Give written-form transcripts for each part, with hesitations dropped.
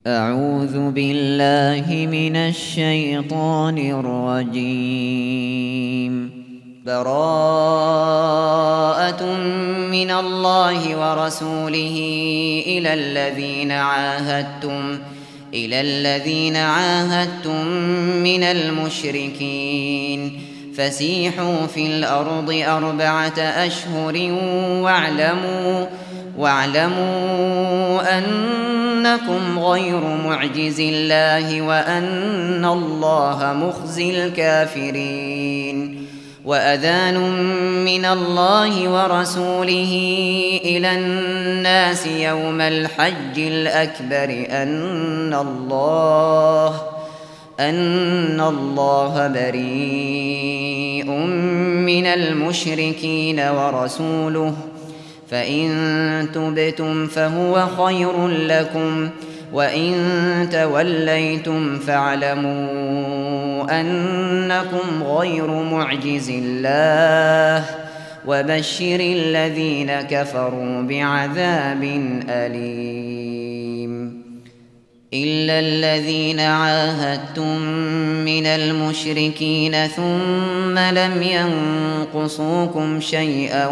أعوذ بالله من الشيطان الرجيم. براءة من الله ورسوله إلى الذين عاهدتم من المشركين فسيحوا في الأرض 4 أشهر واعلموا أنكم غير معجز الله وأن الله مخزي الكافرين. وأذان من الله ورسوله إلى الناس يوم الحج الأكبر أن الله بريء من المشركين ورسوله، فإن تبتم فهو خير لكم، وإن توليتم فاعلموا أنكم غير معجز الله، وبشر الذين كفروا بعذاب أليم. إلا الذين عاهدتم من المشركين ثم لم ينقصوكم شيئا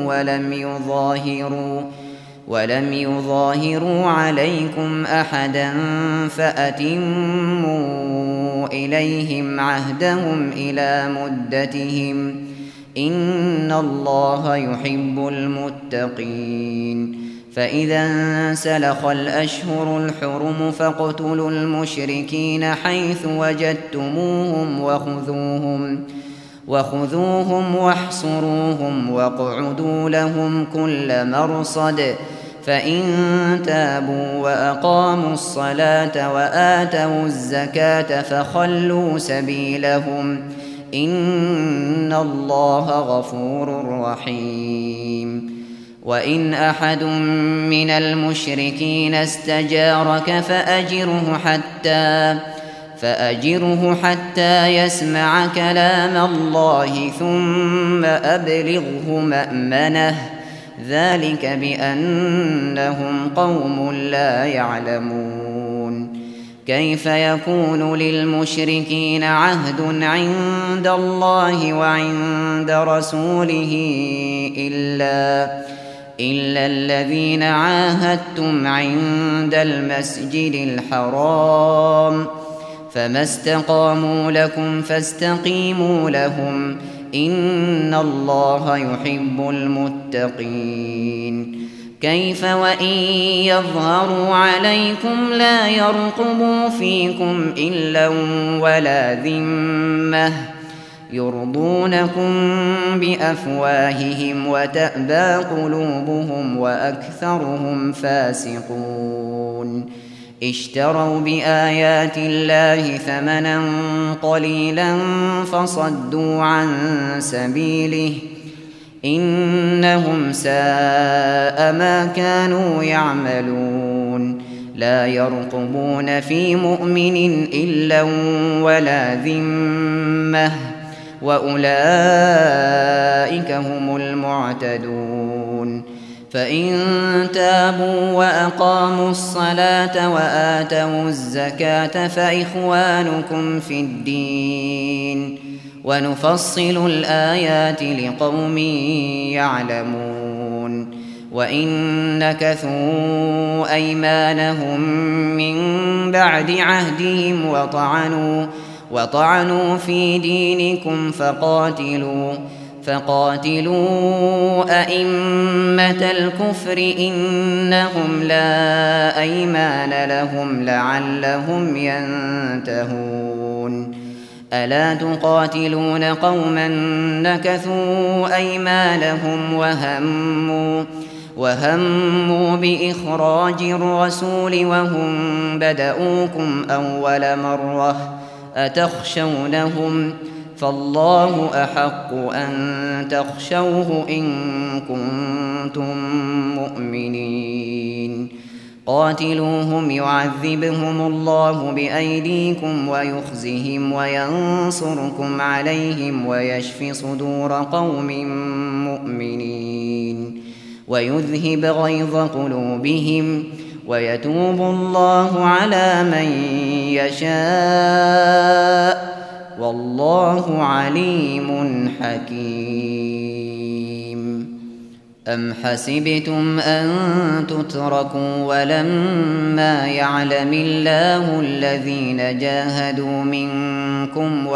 ولم يظاهروا عليكم أحدا فأتموا إليهم عهدهم إلى مدتهم، إن الله يحب المتقين. فإذا انسلخ الأشهر الحرم فاقتلوا المشركين حيث وجدتموهم وخذوهم واحصروهم واقعدوا لهم كل مرصد، فإن تابوا وأقاموا الصلاة وآتوا الزكاة فخلوا سبيلهم، إن الله غفور رحيم. وإن أحد من المشركين استجارك فأجره حتى يسمع كلام الله ثم أبلغه مأمنه، ذلك بأنهم قوم لا يعلمون. كيف يكون للمشركين عهد عند الله وعند رسوله إلا الذين عاهدتم عند المسجد الحرام، فما استقاموا لكم فاستقيموا لهم، إن الله يحب المتقين. كيف وإن يظهروا عليكم لا يرقبوا فيكم إلا ولا ذمة، يرضونكم بأفواههم وتأبى قلوبهم وأكثرهم فاسقون. اشتروا بآيات الله ثمنا قليلا فصدوا عن سبيله، إنهم ساء ما كانوا يعملون. لا يرقبون في مؤمن إلا ولا ذمة، وأولئك هم المعتدون. فإن تابوا وأقاموا الصلاة وآتوا الزكاة فإخوانكم في الدين، ونفصل الآيات لقوم يعلمون. وإن نكثوا أيمانهم من بعد عهدهم وطعنوا في دينكم فقاتلوا أئمة الكفر إنهم لا أيمان لهم لعلهم ينتهون. ألا تقاتلون قوما نكثوا أيمانهم وهموا بإخراج الرسول وهم بدؤوكم أول مرة، أتخشونهم؟ فالله أحق أن تخشوه إن كنتم مؤمنين. قاتلوهم يعذبهم الله بأيديكم ويخزهم وينصركم عليهم ويشف صدور قوم مؤمنين ويذهب غيظ قلوبهم ويتوب الله على من يشاء والله عليم حكيم. أم حسبتم أن تتركوا ولما يعلم الله الذين جاهدوا منكم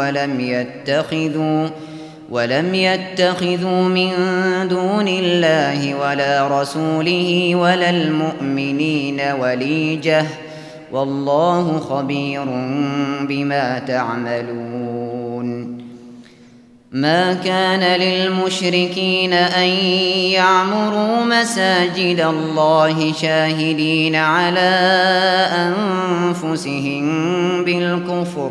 ولم يتخذوا من دون الله ولا رسوله ولا المؤمنين وليجة والله خبير بما تعملون. ما كان للمشركين أن يعمروا مساجد الله شاهدين على أنفسهم بالكفر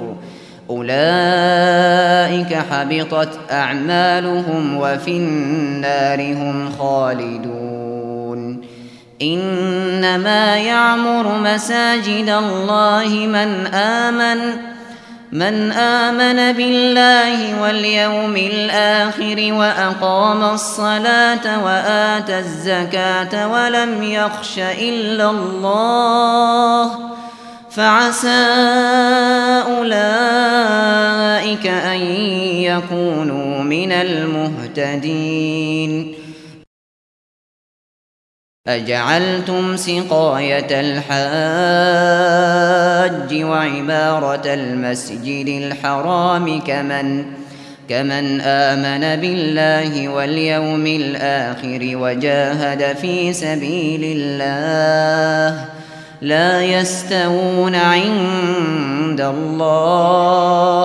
أولئك حبطت أعمالهم وفي النار هم خالدون. إنما يعمر مساجد الله من آمن بالله واليوم الآخر وأقام الصلاة وآتى الزكاة ولم يخش إلا الله فعسى أولئك أن يكونوا من المهتدين. أجعلتم سقاية الحاج وعمارة المسجد الحرام كمن آمن بالله واليوم الآخر وجاهد في سبيل الله لا يستوون عند الله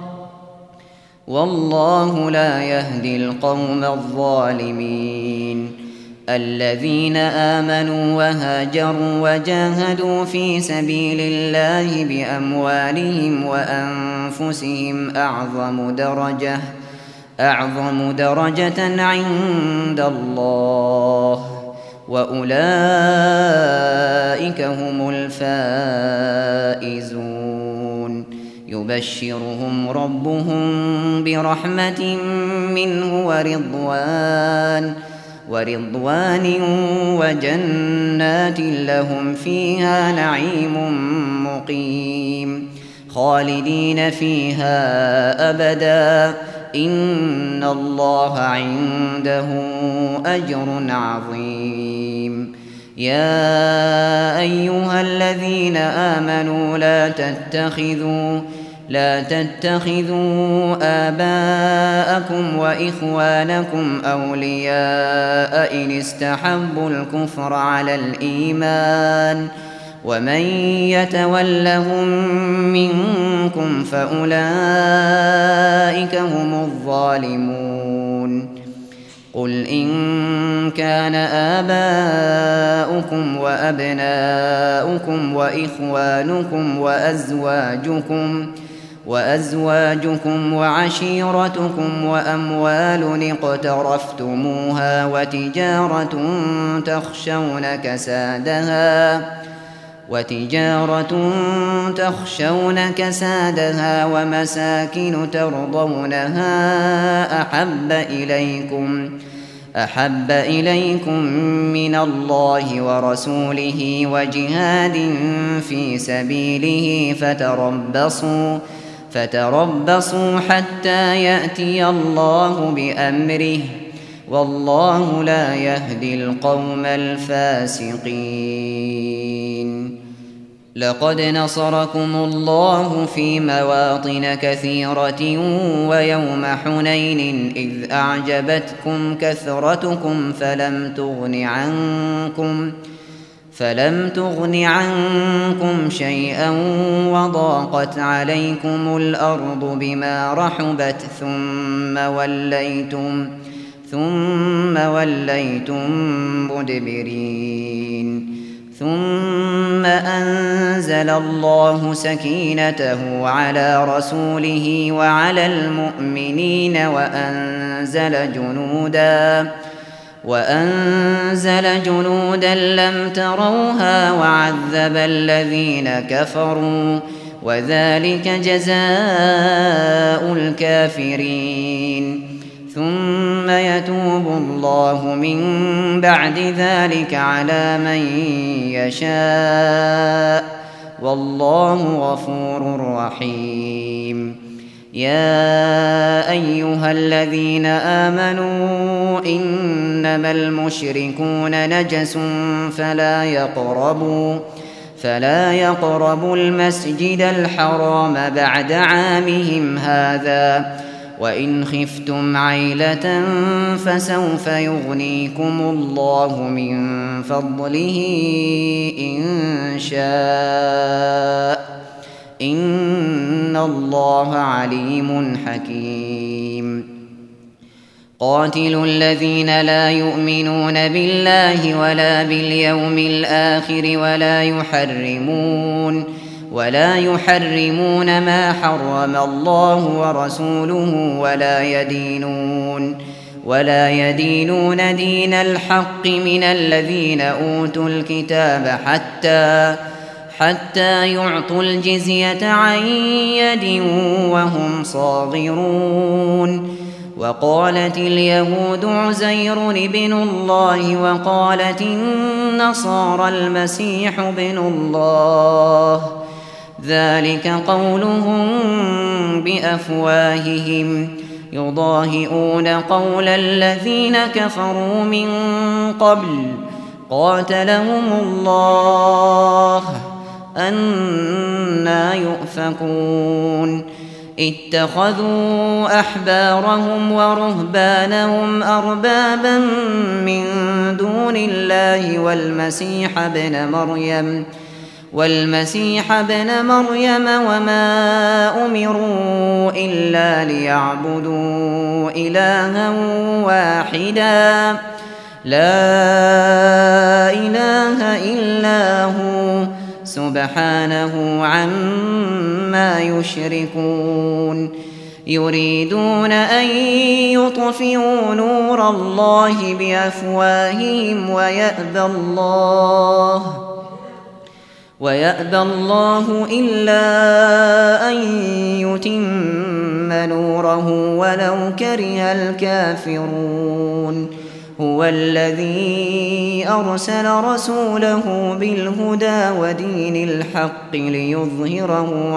والله لا يهدي القوم الظالمين. الذين آمنوا وهاجروا وجاهدوا في سبيل الله بأموالهم وأنفسهم أعظم درجة عند الله وأولئك هم الفائزون. يبشرهم ربهم برحمة منه ورضوان وجنات لهم فيها نعيم مقيم خالدين فيها أبدا إن الله عنده أجر عظيم. يا أيها الذين آمنوا لا تتخذوا آباءكم وإخوانكم أولياء إن استحبوا الكفر على الإيمان ومن يتولهم منكم فأولئك هم الظالمون. قل إن كان آباؤكم وأبناؤكم وإخوانكم وأزواجكم وعشيرتكم وأموال اقترفتموها وتجارة تخشون كسادها ومساكن ترضونها أحب إليكم من الله ورسوله وجهاد في سبيله فتربصوا حتى يأتي الله بأمره والله لا يهدي القوم الفاسقين. لقد نصركم الله في مواطن كثيرة ويوم حنين إذ أعجبتكم كثرتكم فلم تغن عنكم شيئا وضاقت عليكم الأرض بما رحبت ثم وليتم مدبرين. ثم أنزل الله سكينته على رسوله وعلى المؤمنين وأنزل جنودا لم تروها وعذب الذين كفروا وذلك جزاء الكافرين. ثم يتوب الله من بعد ذلك على من يشاء والله غفور رحيم. يا أيها الذين آمنوا إنما المشركون نجس فلا يقربوا المسجد الحرام بعد عامهم هذا وإن خفتم عيلة فسوف يغنيكم الله من فضله إن شاء إن الله عليم حكيم. قاتلوا الذين لا يؤمنون بالله ولا باليوم الآخر ولا يحرمون ما حرم الله ورسوله ولا يدينون دين الحق من الذين أوتوا الكتاب حتى يعطوا الجزية عن يد وهم صاغرون. وقالت اليهود عزير ابن الله وقالت النصارى المسيح ابن الله ذلك قولهم بأفواههم يضاهئون قول الذين كفروا من قبل قاتلهم الله أنى يؤفكون. اتخذوا أحبارهم ورهبانهم أربابا من دون الله والمسيح ابن مريم وما أمروا إلا ليعبدوا إلها واحدا لا إله إلا هو سبحانه عما يشركون. يريدون أن يطفئوا نور الله بأفواههم ويأبى الله إلا أن يتم نوره ولو كره الكافرون. هو الذي أرسل رسوله بالهدى ودين الحق ليظهره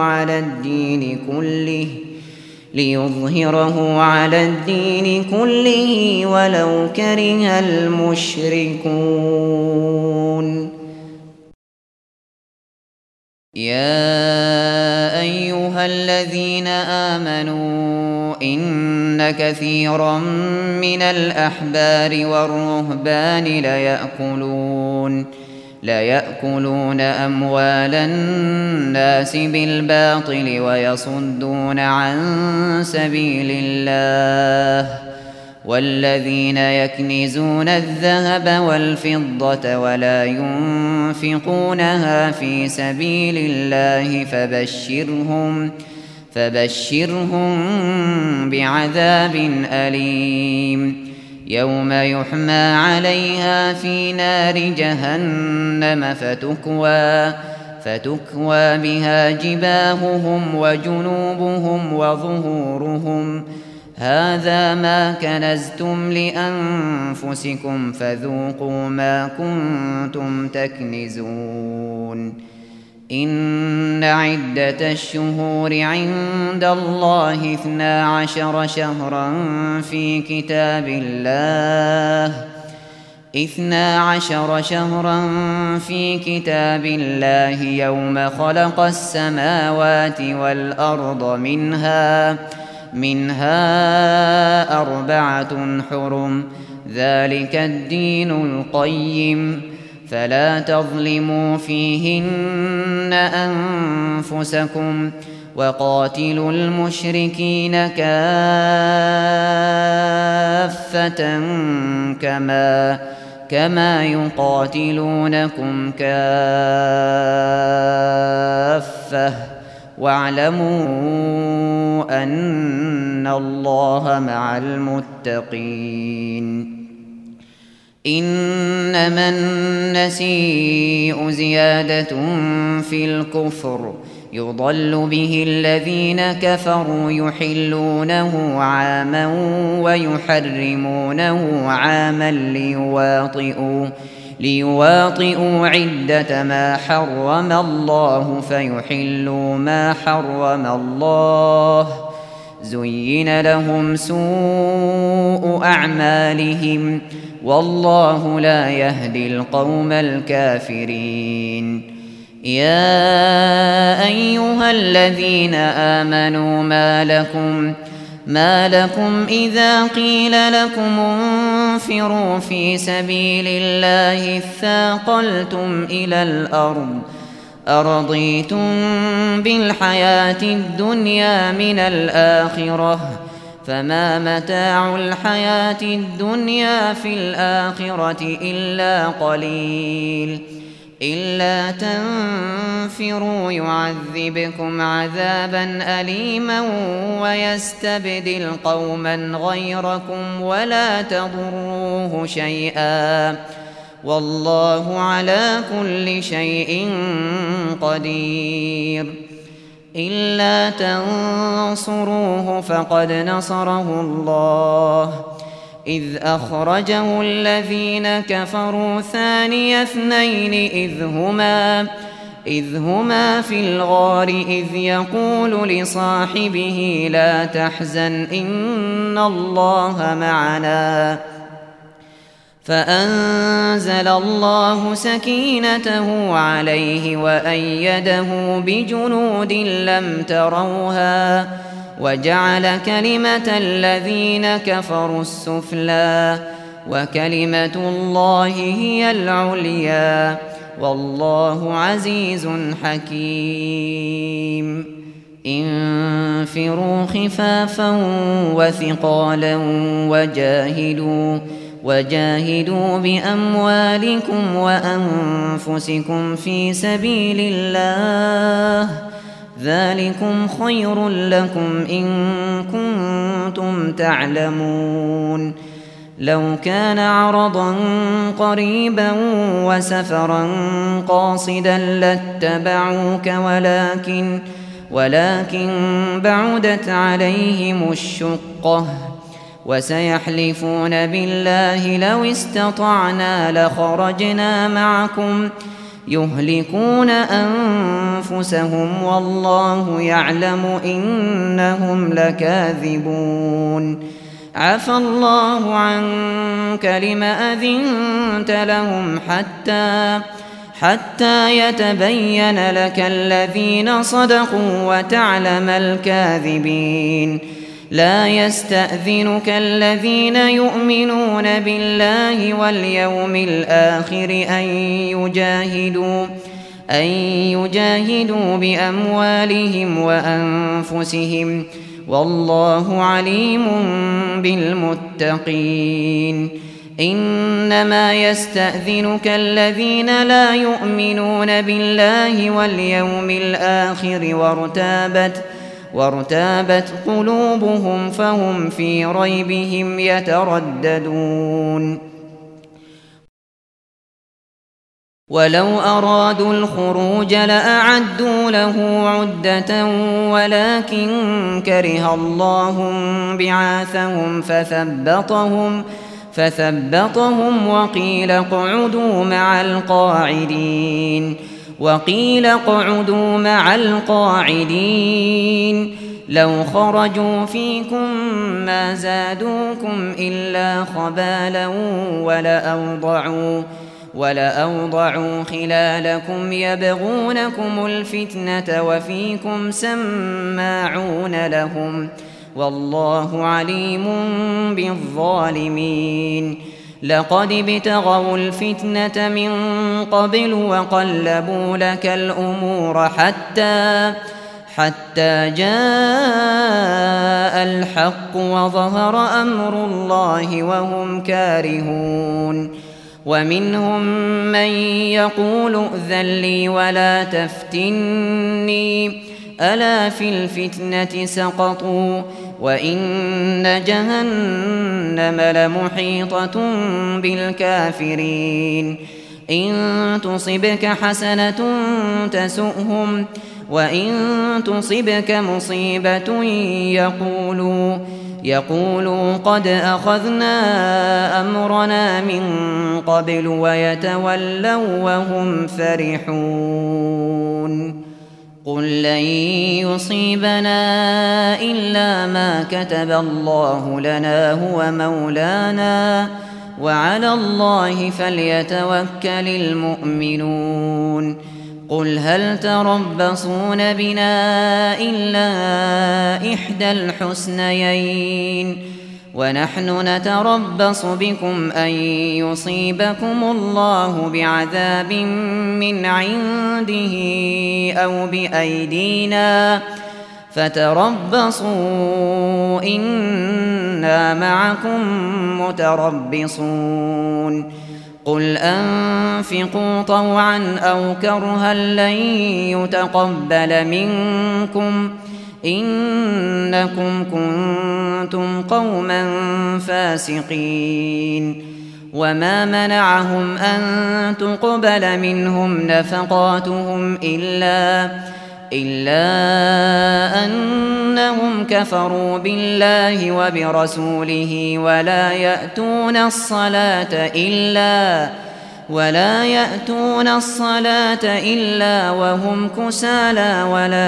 على الدين كله ولو كره المشركون. يا أيها الذين آمنوا إن كثيرا من الأحبار والرهبان ليأكلون أموال الناس بالباطل ويصدون عن سبيل الله. والذين يكنزون الذهب والفضة ولا ينفقونها في سبيل الله فبشرهم بعذاب أليم. يوم يحمى عليها في نار جهنم فتكوى بها جباههم وجنوبهم وظهورهم هذا ما كنزتم لأنفسكم فذوقوا ما كنتم تكنزون. إن عدة الشهور عند الله 12 شهرا في كتاب الله يوم خلق السماوات والأرض منها 4 حرم ذلك الدين القيم فلا تظلموا فيهن أنفسكم وقاتلوا المشركين كافة كما يقاتلونكم كافة واعلموا أن الله مع المتقين. إنما النسيء زيادة في الكفر يضل به الذين كفروا يحلونه عاما ويحرمونه عاما ليواطئوا عدة ما حرم الله فيحلوا ما حرم الله. زين لهم سوء أعمالهم والله لا يهدي القوم الكافرين. يا أيها الذين آمنوا ما لكم إذا قيل لكم انفروا في سبيل الله اثاقلتم إلى الأرض أرضيتم بالحياة الدنيا من الآخرة فما متاع الحياة الدنيا في الآخرة إلا قليل. إلا تنفروا يعذبكم عذابا أليما ويستبدل قوما غيركم ولا تضروه شيئا والله على كل شيء قدير. إلا تنصروه فقد نصره الله إذ أخرجه الذين كفروا ثاني اثنين إذ هما في الغار إذ يقول لصاحبه لا تحزن إن الله معنا فأنزل الله سكينته عليه وأيده بجنود لم تروها وجعل كلمة الذين كفروا السفلى وكلمة الله هي العليا والله عزيز حكيم. انفروا خفافا وثقالا وجاهدوا بأموالكم وأنفسكم في سبيل الله ذلكم خير لكم إن كنتم تعلمون. لو كان عرضا قريبا وسفرا قاصدا لاتبعوك ولكن بعدت عليهم الشقة وسيحلفون بالله لو استطعنا لخرجنا معكم يهلكون أنفسهم والله يعلم إنهم لكاذبون. عفى الله عنك لم أذنت لهم حتى يتبين لك الذين صدقوا وتعلم الكاذبين. لا يستأذنك الذين يؤمنون بالله واليوم الآخر أن يجاهدوا بأموالهم وأنفسهم والله عليم بالمتقين. إنما يستأذنك الذين لا يؤمنون بالله واليوم الآخر وارتابت قلوبهم فهم في ريبهم يترددون. ولو أرادوا الخروج لأعدوا له عدة ولكن كره الله بعاثهم فثبطهم وقيل اقعدوا مع القاعدين. لو خرجوا فيكم ما زادوكم إلا خبالا ولأوضعوا خلالكم يبغونكم الفتنة وفيكم سماعون لهم والله عليم بالظالمين. لقد ابتغوا الفتنة من قبل وقلبوا لك الأمور حتى جاء الحق وظهر أمر الله وهم كارهون. ومنهم من يقول ائذن لي ولا تفتني ألا في الفتنة سقطوا وإن جهنم لمحيطة بالكافرين إن تصبك حسنة تسؤهم وإن تصبك مصيبة يقولوا قد أخذنا أمرنا من قبل ويتولوا وهم فرحون قل لن يصيبنا إلا ما كتب الله لنا هو مولانا وعلى الله فليتوكل المؤمنون قل هل تربصون بنا إلا إحدى الحسنيين ونحن نتربص بكم أن يصيبكم الله بعذاب من عنده أو بأيدينا فتربصوا إنا معكم متربصون قل أنفقوا طوعا أو كرها لن يتقبل منكم إنكم كنتم قوما فاسقين وما منعهم أن تقبل منهم نفقاتهم إلا أنهم كفروا بالله وبرسوله ولا يأتون الصلاة إلا وهم كسالى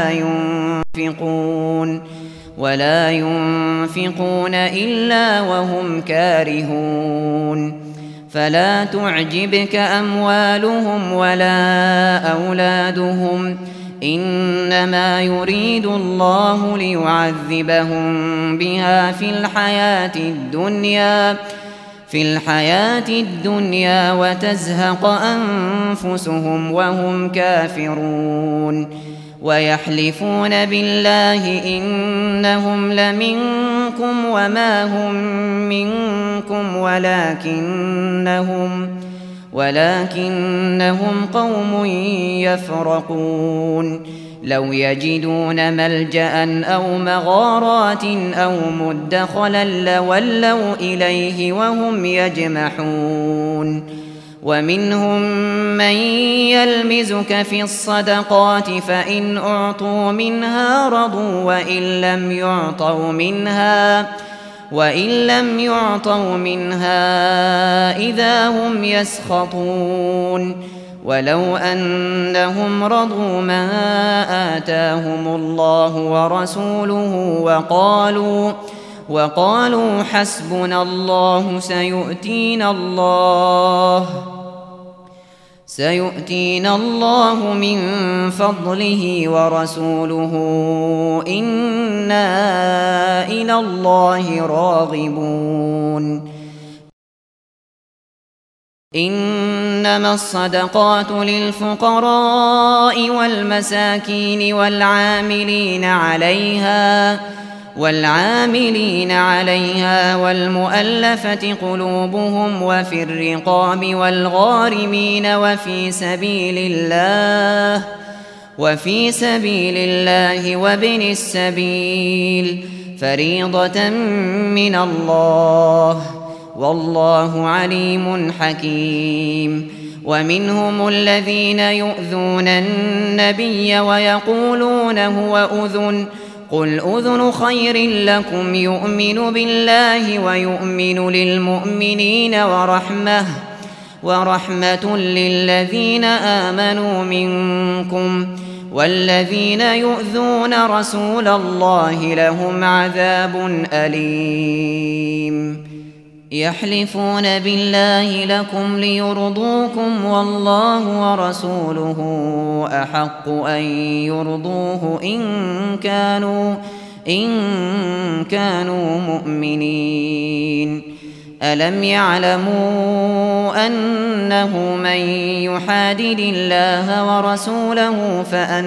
ولا ينفقون إلا وهم كارهون فلا تعجبك أموالهم ولا أولادهم إنما يريد الله ليعذبهم بها في الحياة الدنيا وتزهق أنفسهم وهم كافرون ويحلفون بالله إنهم لمنكم وما هم منكم ولكنهم قوم يفرقون لو يجدون ملجأ أو مغارات أو مدخلا لولوا إليه وهم يجمحون ومنهم من يلمزك في الصدقات فإن أعطوا منها رضوا وإن لم يعطوا منها إذا هم يسخطون ولو أنهم رضوا ما آتاهم الله ورسوله وقالوا حسبنا الله سيؤتينا الله من فضله ورسوله إنا إلى الله راغبون إنما الصدقات للفقراء والمساكين والعاملين عليها والمؤلفة قلوبهم وفي الرقاب والغارمين وفي سبيل الله وابن السبيل فريضة من الله والله عليم حكيم ومنهم الذين يؤذون النبي ويقولون هو أذن قل أذن خير لكم يؤمن بالله ويؤمن للمؤمنين ورحمة للذين آمنوا منكم والذين يؤذون رسول الله لهم عذاب أليم يحلفون بالله لكم ليرضوكم والله ورسوله أحق أن يرضوه إن كانوا مؤمنين ألم يعلموا أنه من يحادد الله ورسوله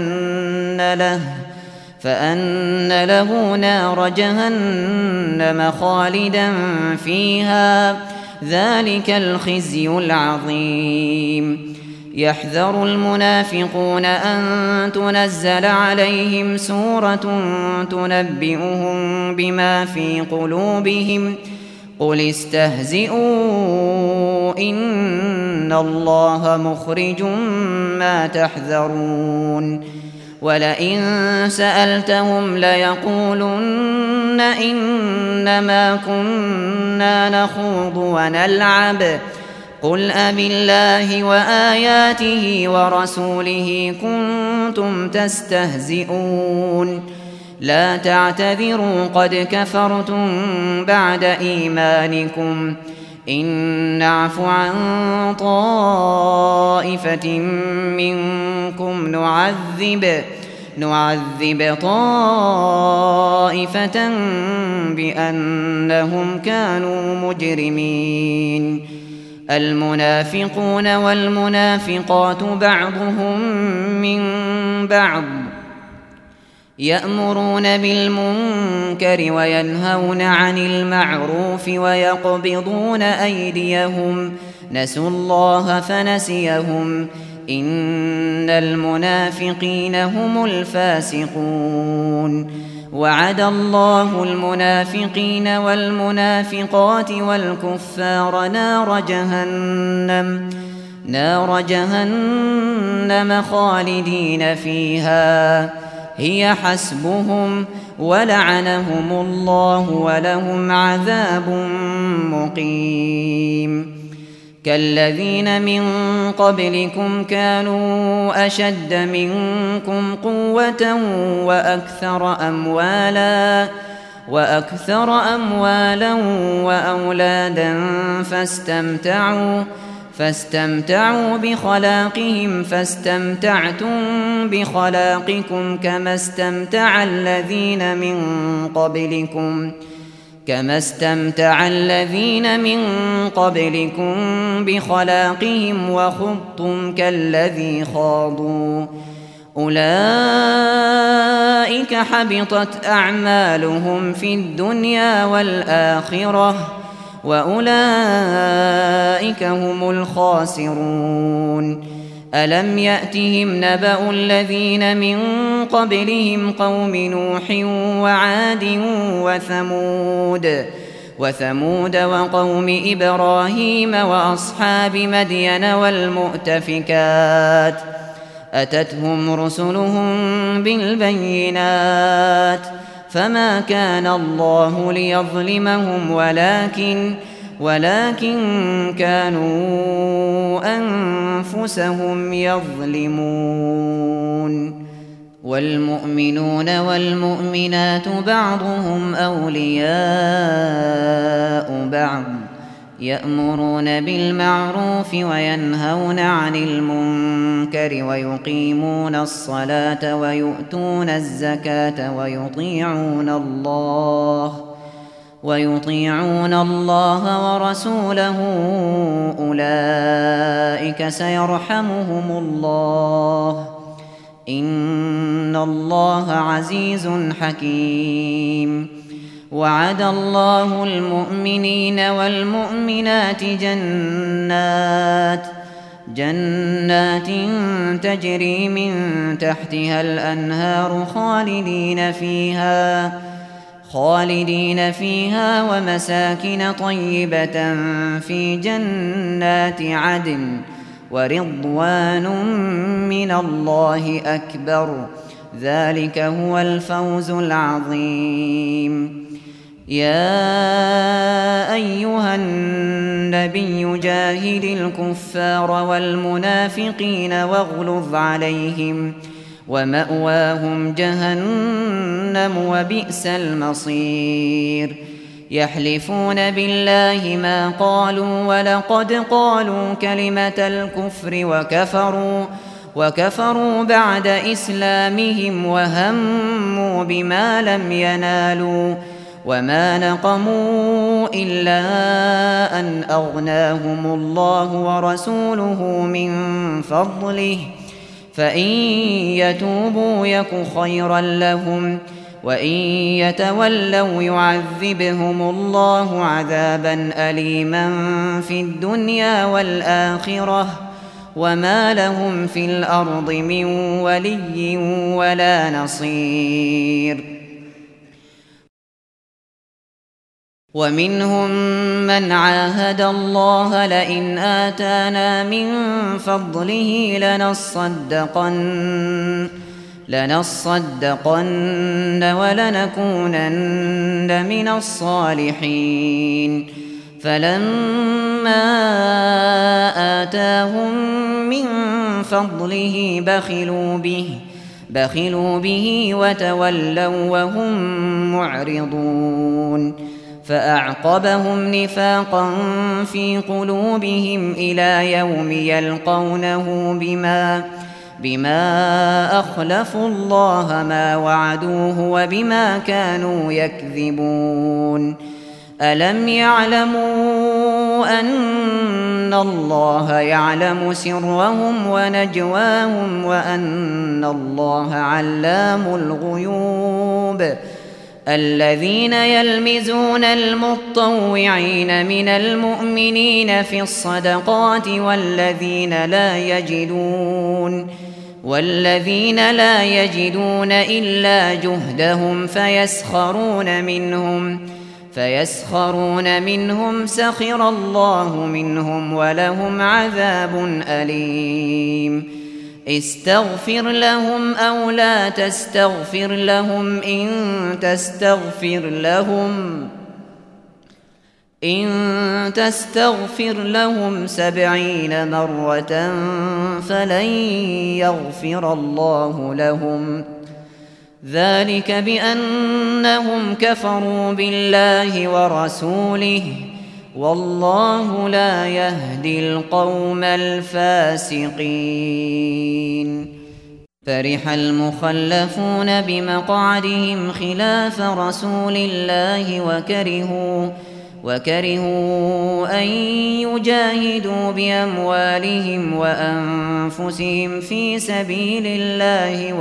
فأن له نار جهنم خالدا فيها ذلك الخزي العظيم يحذر المنافقون أن تنزل عليهم سورة تنبئهم بما في قلوبهم قل استهزئوا إن الله مخرج ما تحذرون ولئن سألتهم ليقولن إنما كنا نخوض ونلعب قل أبالله وآياته ورسوله كنتم تستهزئون لا تعتذروا قد كفرتم بعد إيمانكم إن نعف عن طائفة منكم نعذب طائفة بأنهم كانوا مجرمين المنافقون والمنافقات بعضهم من بعض يأمرون بالمنكر وينهون عن المعروف ويقبضون أيديهم نسوا الله فنسيهم إن المنافقين هم الفاسقون وعد الله المنافقين والمنافقات والكفار نار جهنم خالدين فيها هي حسبهم ولعنهم الله ولهم عذاب مقيم كالذين من قبلكم كانوا أشد منكم قوة وأكثر أموالا وأولادا فاستمتعوا بخلاقهم فاستمتعتم بخلاقكم كما استمتع الذين من قبلكم بخلاقهم وخضتم كالذي خاضوا أولئك حبطت أعمالهم في الدنيا والآخرة وأولئك هم الخاسرون ألم يأتهم نبأ الذين من قبلهم قوم نوح وعاد وثمود وقوم إبراهيم وأصحاب مدين والمؤتفكات أتتهم رسلهم بالبينات فما كان الله ليظلمهم ولكن كانوا أنفسهم يظلمون والمؤمنون والمؤمنات بعضهم أولياء بعض يأمرون بالمعروف وينهون عن المنكر ويقيمون الصلاة ويؤتون الزكاة ويطيعون الله ورسوله أولئك سيرحمهم الله إن الله عزيز حكيم وعد الله المؤمنين والمؤمنات جنات تجري من تحتها الأنهار خالدين فيها ومساكن طيبة في جنات عدن ورضوان من الله أكبر ذلك هو الفوز العظيم يا أيها النبي جاهد الكفار والمنافقين واغلظ عليهم ومأواهم جهنم وبئس المصير يحلفون بالله ما قالوا ولقد قالوا كلمة الكفر وكفروا بعد إسلامهم وهموا بما لم ينالوا وما نقموا إلا أن أغناهم الله ورسوله من فضله فإن يتوبوا يك خيرا لهم وإن يتولوا يعذبهم الله عذابا أليما في الدنيا والآخرة وما لهم في الأرض من ولي ولا نصير. ومنهم من عاهد الله لئن آتانا من فضله لنصدقن ولنكونن من الصالحين. فلما آتاهم من فضله بخلوا به وتولوا وهم معرضون. فأعقبهم نفاقا في قلوبهم إلى يوم يلقونه بما أخلفوا الله ما وعدوه وبما كانوا يكذبون. ألم يعلموا أن الله يعلم سرهم ونجواهم وأن الله علام الغيوب. الذين يلمزون المطوعين من المؤمنين في الصدقات والذين لا يجدون إلا جهدهم فيسخرون منهم سخر الله منهم ولهم عذاب أليم. استغفر لهم أو لا تستغفر لهم إن تستغفر لهم 70 مرة فلن يغفر الله لهم. ذلك بأنهم كفروا بالله ورسوله والله لا يهدي القوم الفاسقين. فرح المخلفون بمقعدهم خلاف رسول الله وكرهوا أن يجاهدوا بأموالهم وأنفسهم في سبيل الله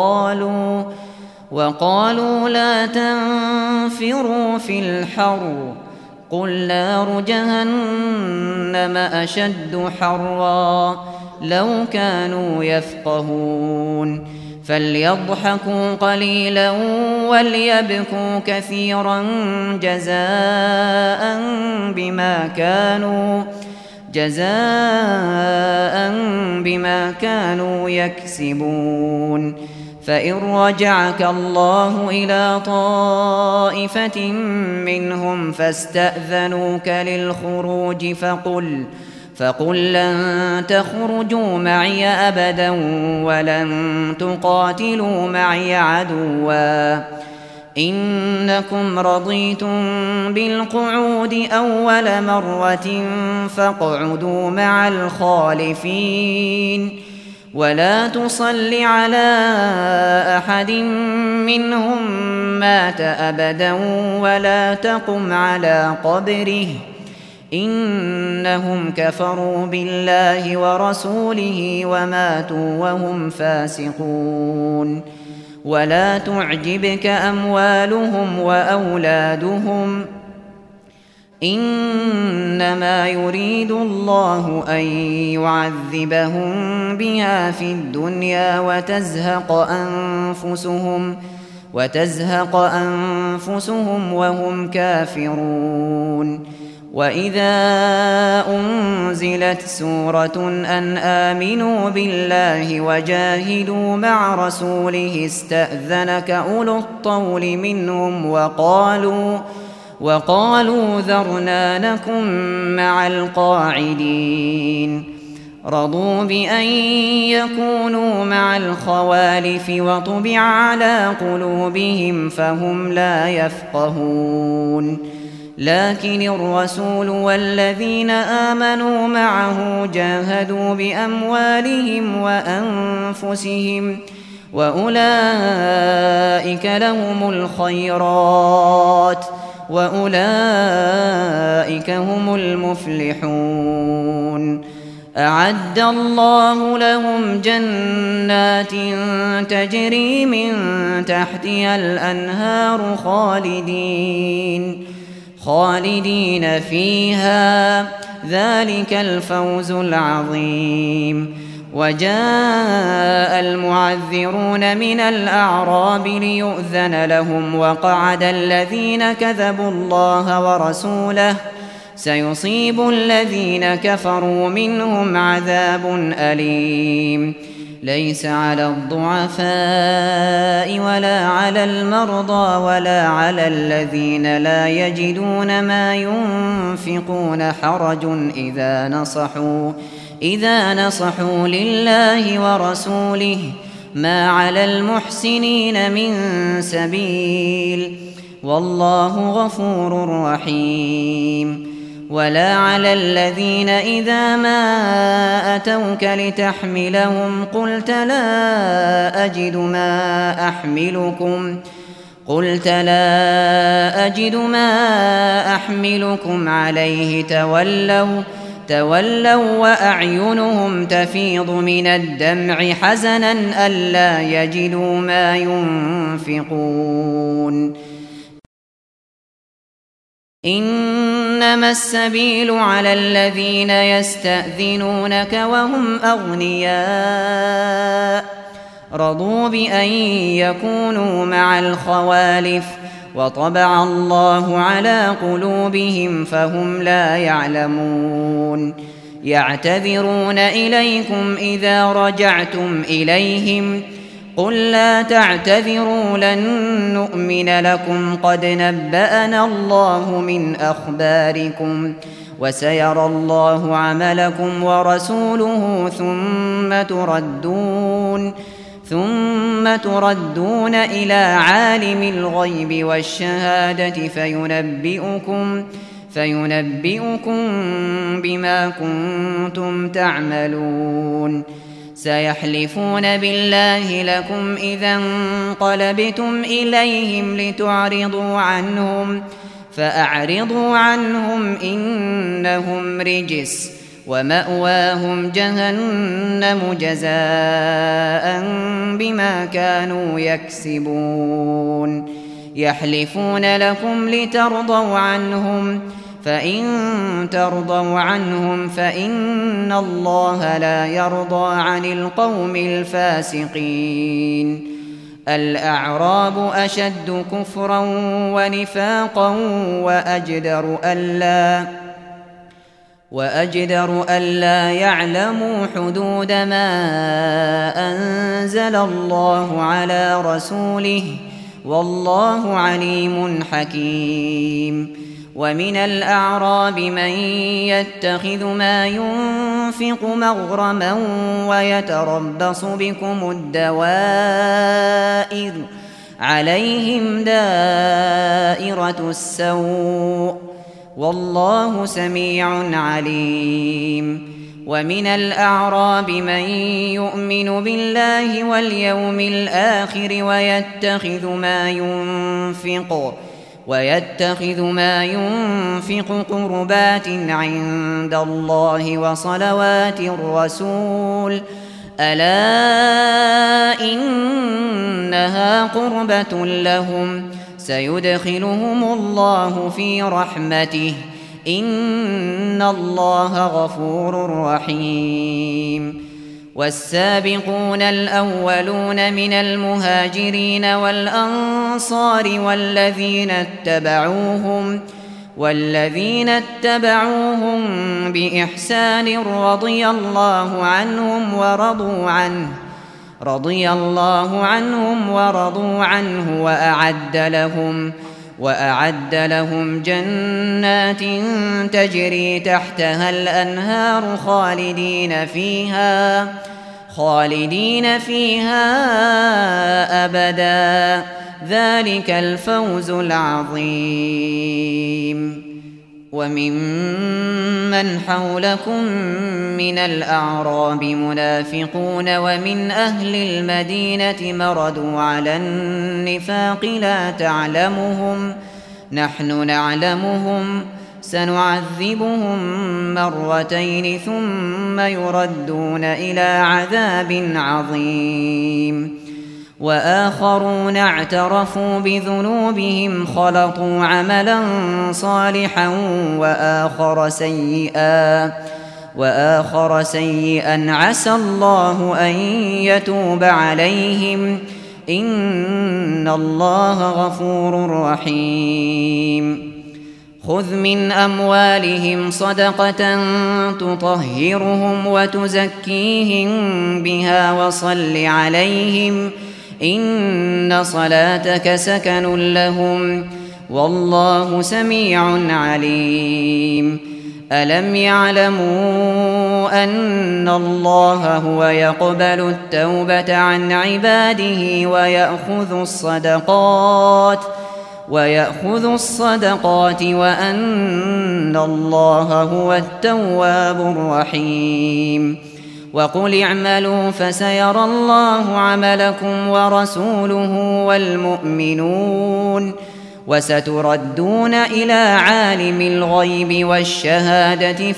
وقالوا لا تنفروا في الحر قل نار جهنم أشد حرا لو كانوا يفقهون. فليضحكوا قليلا وليبكوا كثيرا جزاء بما كانوا يكسبون. فإن رجعك الله إلى طائفة منهم فاستأذنوك للخروج فقل لن تخرجوا معي أبدا ولن تقاتلوا معي عدوا إنكم رضيتم بالقعود أول مرة فاقعدوا مع الخالفين. ولا تصل على أحد منهم مات أبدا ولا تقم على قبره إنهم كفروا بالله ورسوله وماتوا وهم فاسقون. ولا تعجبك أموالهم وأولادهم إنما يريد الله أن يعذبهم بها في الدنيا وتزهق أنفسهم وهم كافرون. وإذا أنزلت سورة أن آمنوا بالله وجاهدوا مع رسوله استأذنك أولو الطول منهم وقالوا ذرنا نكن مع القاعدين. رضوا بأن يكونوا مع الخوالف وطبع على قلوبهم فهم لا يفقهون. لكن الرسول والذين آمنوا معه جاهدوا بأموالهم وأنفسهم وأولئك لهم الخيرات وأولئك هم المفلحون. أعد الله لهم جنات تجري من تحتها الأنهار خالدين فيها ذلك الفوز العظيم. وجاء المعذرون من الأعراب ليؤذن لهم وقعد الذين كذبوا الله ورسوله سيصيب الذين كفروا منهم عذاب أليم. ليس على الضعفاء ولا على المرضى ولا على الذين لا يجدون ما ينفقون حرج إذا نصحوا لله ورسوله ما على المحسنين من سبيل والله غفور رحيم. ولا على الذين إذا ما أتوك لتحملهم قلت لا أجد ما أحملكم عليه تولوا وأعينهم تفيض من الدمع حزنا ألا يجدوا ما ينفقون. إنما السبيل على الذين يستأذنونك وهم أغنياء رضوا بأن يكونوا مع الخوالف وطبع الله على قلوبهم فهم لا يعلمون. يعتذرون إليكم إذا رجعتم إليهم قل لا تعتذروا لن نؤمن لكم قد نبأنا الله من أخباركم وسيرى الله عملكم ورسوله ثم تردون إلى عالم الغيب والشهادة فينبئكم بما كنتم تعملون. سيحلفون بالله لكم إذا انقلبتم إليهم لتعرضوا عنهم فأعرضوا عنهم إنهم رجس ومأواهم جهنم جزاء بما كانوا يكسبون. يحلفون لكم لترضوا عنهم فإن ترضوا عنهم فإن الله لا يرضى عن القوم الفاسقين. الأعراب أشد كفرا ونفاقا وأجدر ألا يعلموا حدود ما أنزل الله على رسوله والله عليم حكيم. ومن الأعراب من يتخذ ما ينفق مغرما ويتربص بكم الدوائر عليهم دائرة السوء والله سميع عليم. ومن الأعراب من يؤمن بالله واليوم الآخر ويتخذ ما ينفق قربات عند الله وصلوات الرسول ألا إنها قربة لهم سيدخلهم الله في رحمته إن الله غفور رحيم. والسابقون الأولون من المهاجرين والأنصار والذين اتبعوهم بإحسان رضي الله عنهم ورضوا عنه وأعد لهم جنات تجري تحتها الأنهار خالدين فيها أبدا ذلك الفوز العظيم. وممن حولكم من الأعراب منافقون ومن أهل المدينة مردوا على النفاق لا تعلمهم نحن نعلمهم سنعذبهم مرتين ثم يردون إلى عذاب عظيم. وآخرون اعترفوا بذنوبهم خلطوا عملا صالحا وآخر سيئا عسى الله أن يتوب عليهم إن الله غفور رحيم خذ من أموالهم صدقة تطهرهم وتزكيهم بها وصل عليهم إن صلاتك سكن لهم والله سميع عليم ألم يعلموا أن الله هو يقبل التوبة عن عباده ويأخذ الصدقات وأن الله هو التواب الرحيم وقل اعملوا فسيرى الله عملكم ورسوله والمؤمنون وستردون إلى عالم الغيب والشهادة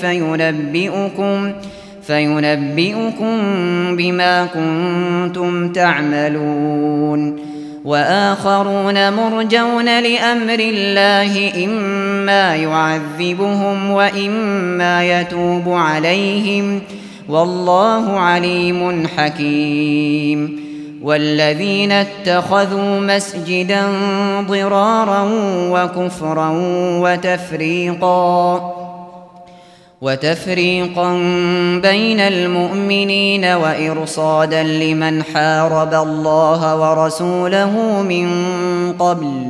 فينبئكم بما كنتم تعملون وآخرون مرجون لأمر الله إما يعذبهم وإما يتوب عليهم والله عليم حكيم والذين اتخذوا مسجدا ضرارا وكفرا وتفريقا بين المؤمنين وإرصادا لمن حارب الله ورسوله من قبل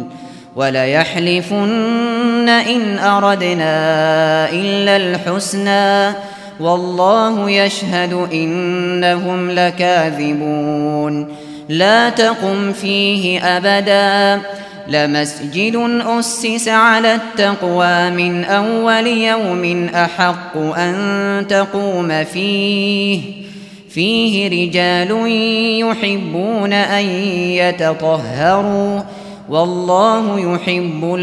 وليحلفن إن أردنا إلا الحسنى والله يشهد إنهم لكاذبون لا تقم فيه أبدا لمسجد أسس على التقوى من أول يوم أحق أن تقوم فيه رجال يحبون أن يتطهروا والله يحب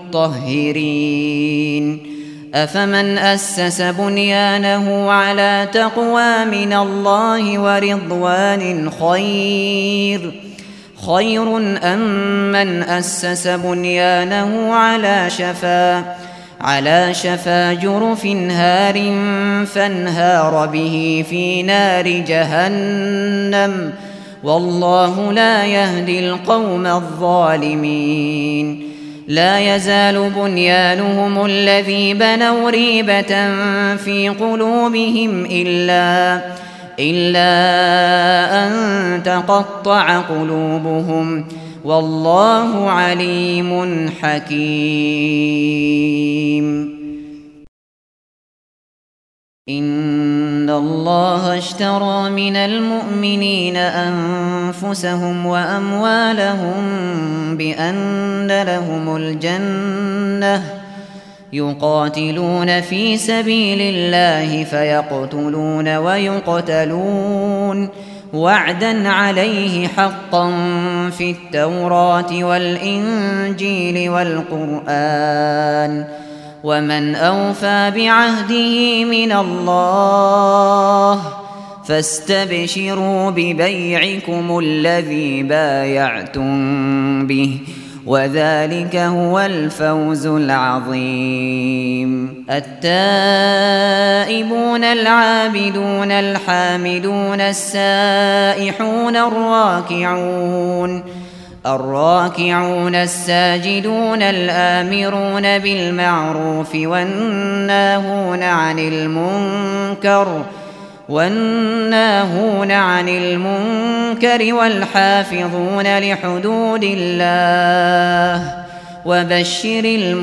المطهرين أفمن أسس بنيانه على تقوى من الله ورضوان خير أم من أسس بنيانه على شفا جرف هار فانهار به في نار جهنم والله لا يهدي القوم الظالمين لا يزال بنيانهم الذي بنوا ريبة في قلوبهم إلا أن تقطع قلوبهم والله عليم حكيم إن الله اشترى من المؤمنين أنفسهم وأموالهم بأن لهم الجنة يقاتلون في سبيل الله فيقتلون ويقتلون وعدا عليه حقا في التوراة والإنجيل والقرآن ومن أوفى بعهده من الله فاستبشروا ببيعكم الذي بايعتم به وذلك هو الفوز العظيم التائبون العابدون الحامدون السائحون الراكعون الساجدون الآمرون بالمعروف والناهون عن المنكر والحافظون لحدود الله وبشر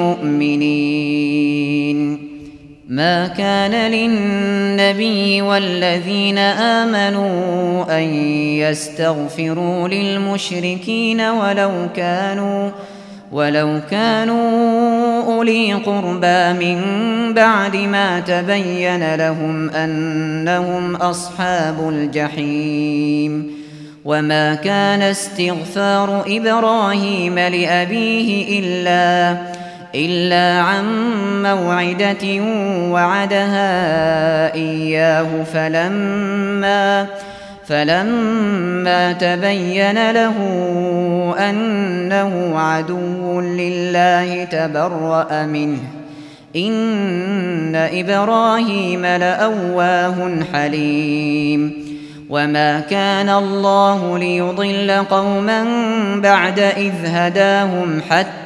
المؤمنين ما كان للنبي والذين آمنوا أن يستغفروا للمشركين ولو كانوا أولي قربى من بعد ما تبين لهم أنهم أصحاب الجحيم وما كان استغفار إبراهيم لأبيه إلا عن موعدة وعدها إياه فلما تبين له أنه عدو لله تبرأ منه إن إبراهيم لأواه حليم وما كان الله ليضل قوما بعد إذ هداهم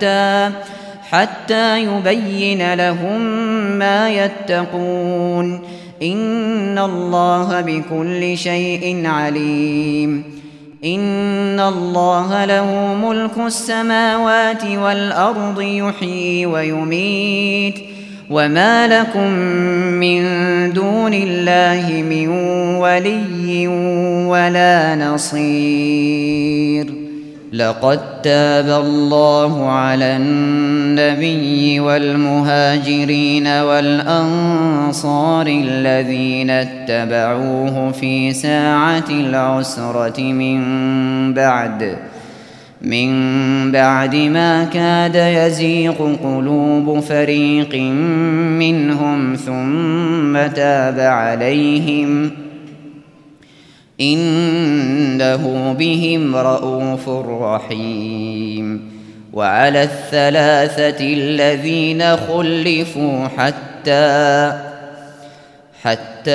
حتى يبين لهم ما يتقون إن الله بكل شيء عليم إن الله له ملك السماوات والأرض يحيي ويميت وما لكم من دون الله من ولي ولا نصير لقد تاب الله على النبي والمهاجرين والأنصار الذين اتبعوه في ساعة العسرة من بعد ما كاد يزيغ قلوب فريق منهم ثم تاب عليهم إنه بهم رءوف رحيم وعلى الثلاثة الذين خلفوا حتى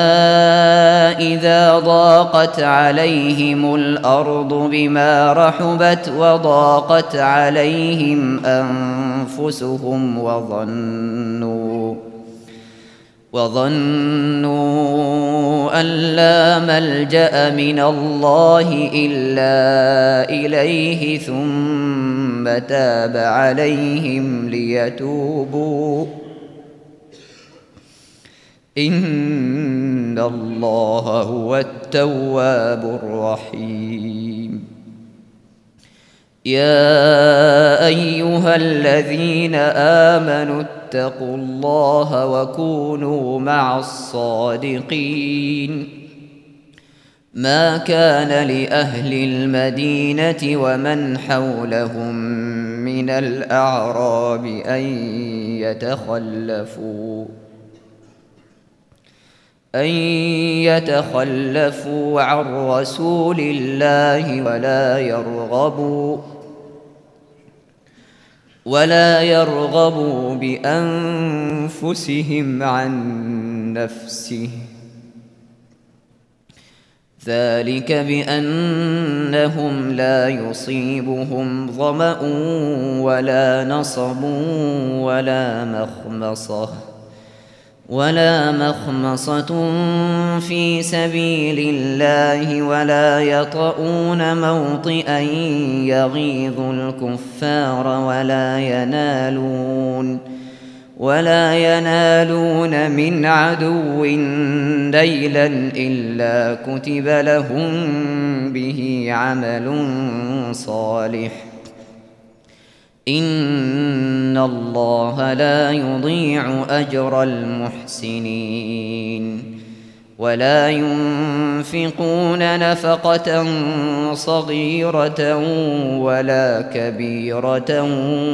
إذا ضاقت عليهم الأرض بما رحبت وضاقت عليهم أنفسهم وظنوا أن لا ملجأ من الله إلا إليه ثم تاب عليهم ليتوبوا إن الله هو التواب الرحيم يا أيها الذين آمنوا اتقوا الله وكونوا مع الصادقين ما كان لأهل المدينة ومن حولهم من الأعراب أن يتخلفوا عن رسول الله ولا يرغبوا بأنفسهم عن نفسه ذلك بأنهم لا يصيبهم ظمأ ولا نصب ولا مخمصة في سبيل الله ولا يطؤون موطئا يغيظ الكفار ولا ينالون من عدو نيلا إلا كتب لهم به عمل صالح إن الله لا يضيع أجر المحسنين ولا ينفقون نفقة صغيرة ولا كبيرة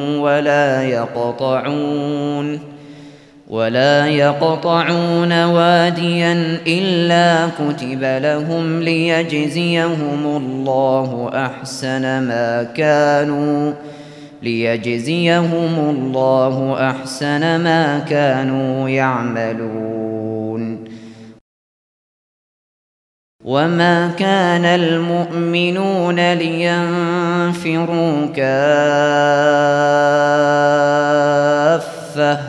ولا يقطعون واديا إلا كتب لهم ليجزيهم الله أحسن ما كانوا يعملون وما كان المؤمنون لينفروا كافة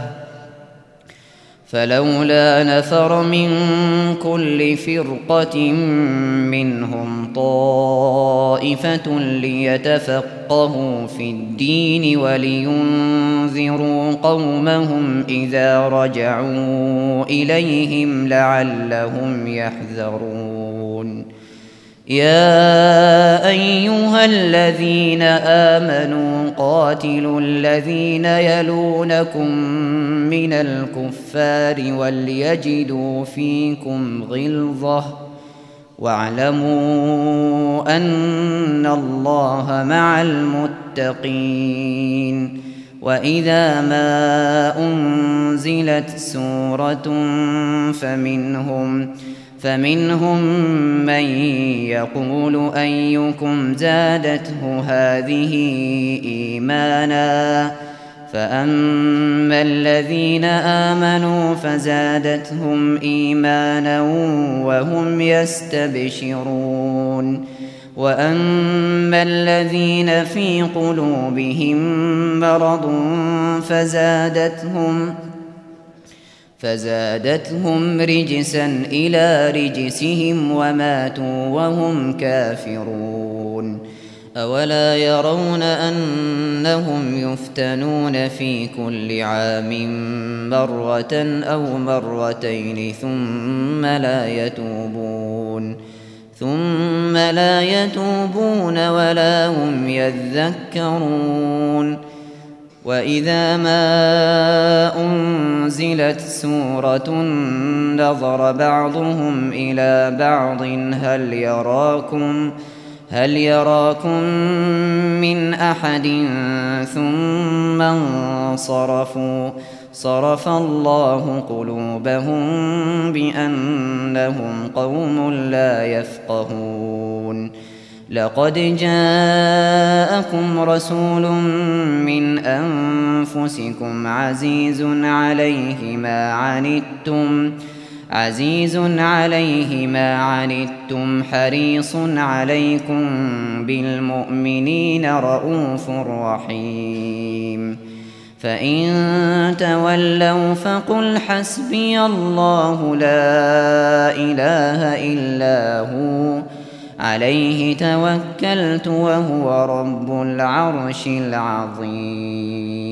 فلولا نفر من كل فرقة منهم طائفة ليتفقهوا في الدين ولينذروا قومهم إذا رجعوا إليهم لعلهم يحذرون يا أيها الذين آمنوا قاتلوا الذين يلونكم من الكفار وليجدوا فيكم غلظة واعلموا أن الله مع المتقين وإذا فمنهم من يقول أيكم زادته هذه إيمانا فأما الذين آمنوا فزادتهم إيمانا وهم يستبشرون وأما الذين في قلوبهم مرض فزادتهم رجسا إلى رجسهم وماتوا وهم كافرون أولا يرون أنهم يفتنون في كل عام مرة أو مرتين ثم لا يتوبون ولا هم يذكرون وإذا ما أنزلت سورة نظر بعضهم إلى بعض هل يراكم من أحد ثم انصرفوا صرف الله قلوبهم بأنهم قوم لا يفقهون لقد جاءكم رسول من أنفسكم عزيز عليه ما عنتم حريص عليكم بالمؤمنين رءوف رحيم فإن تولوا فقل حسبي الله لا إله إلا هو عليه توكلت وهو رب العرش العظيم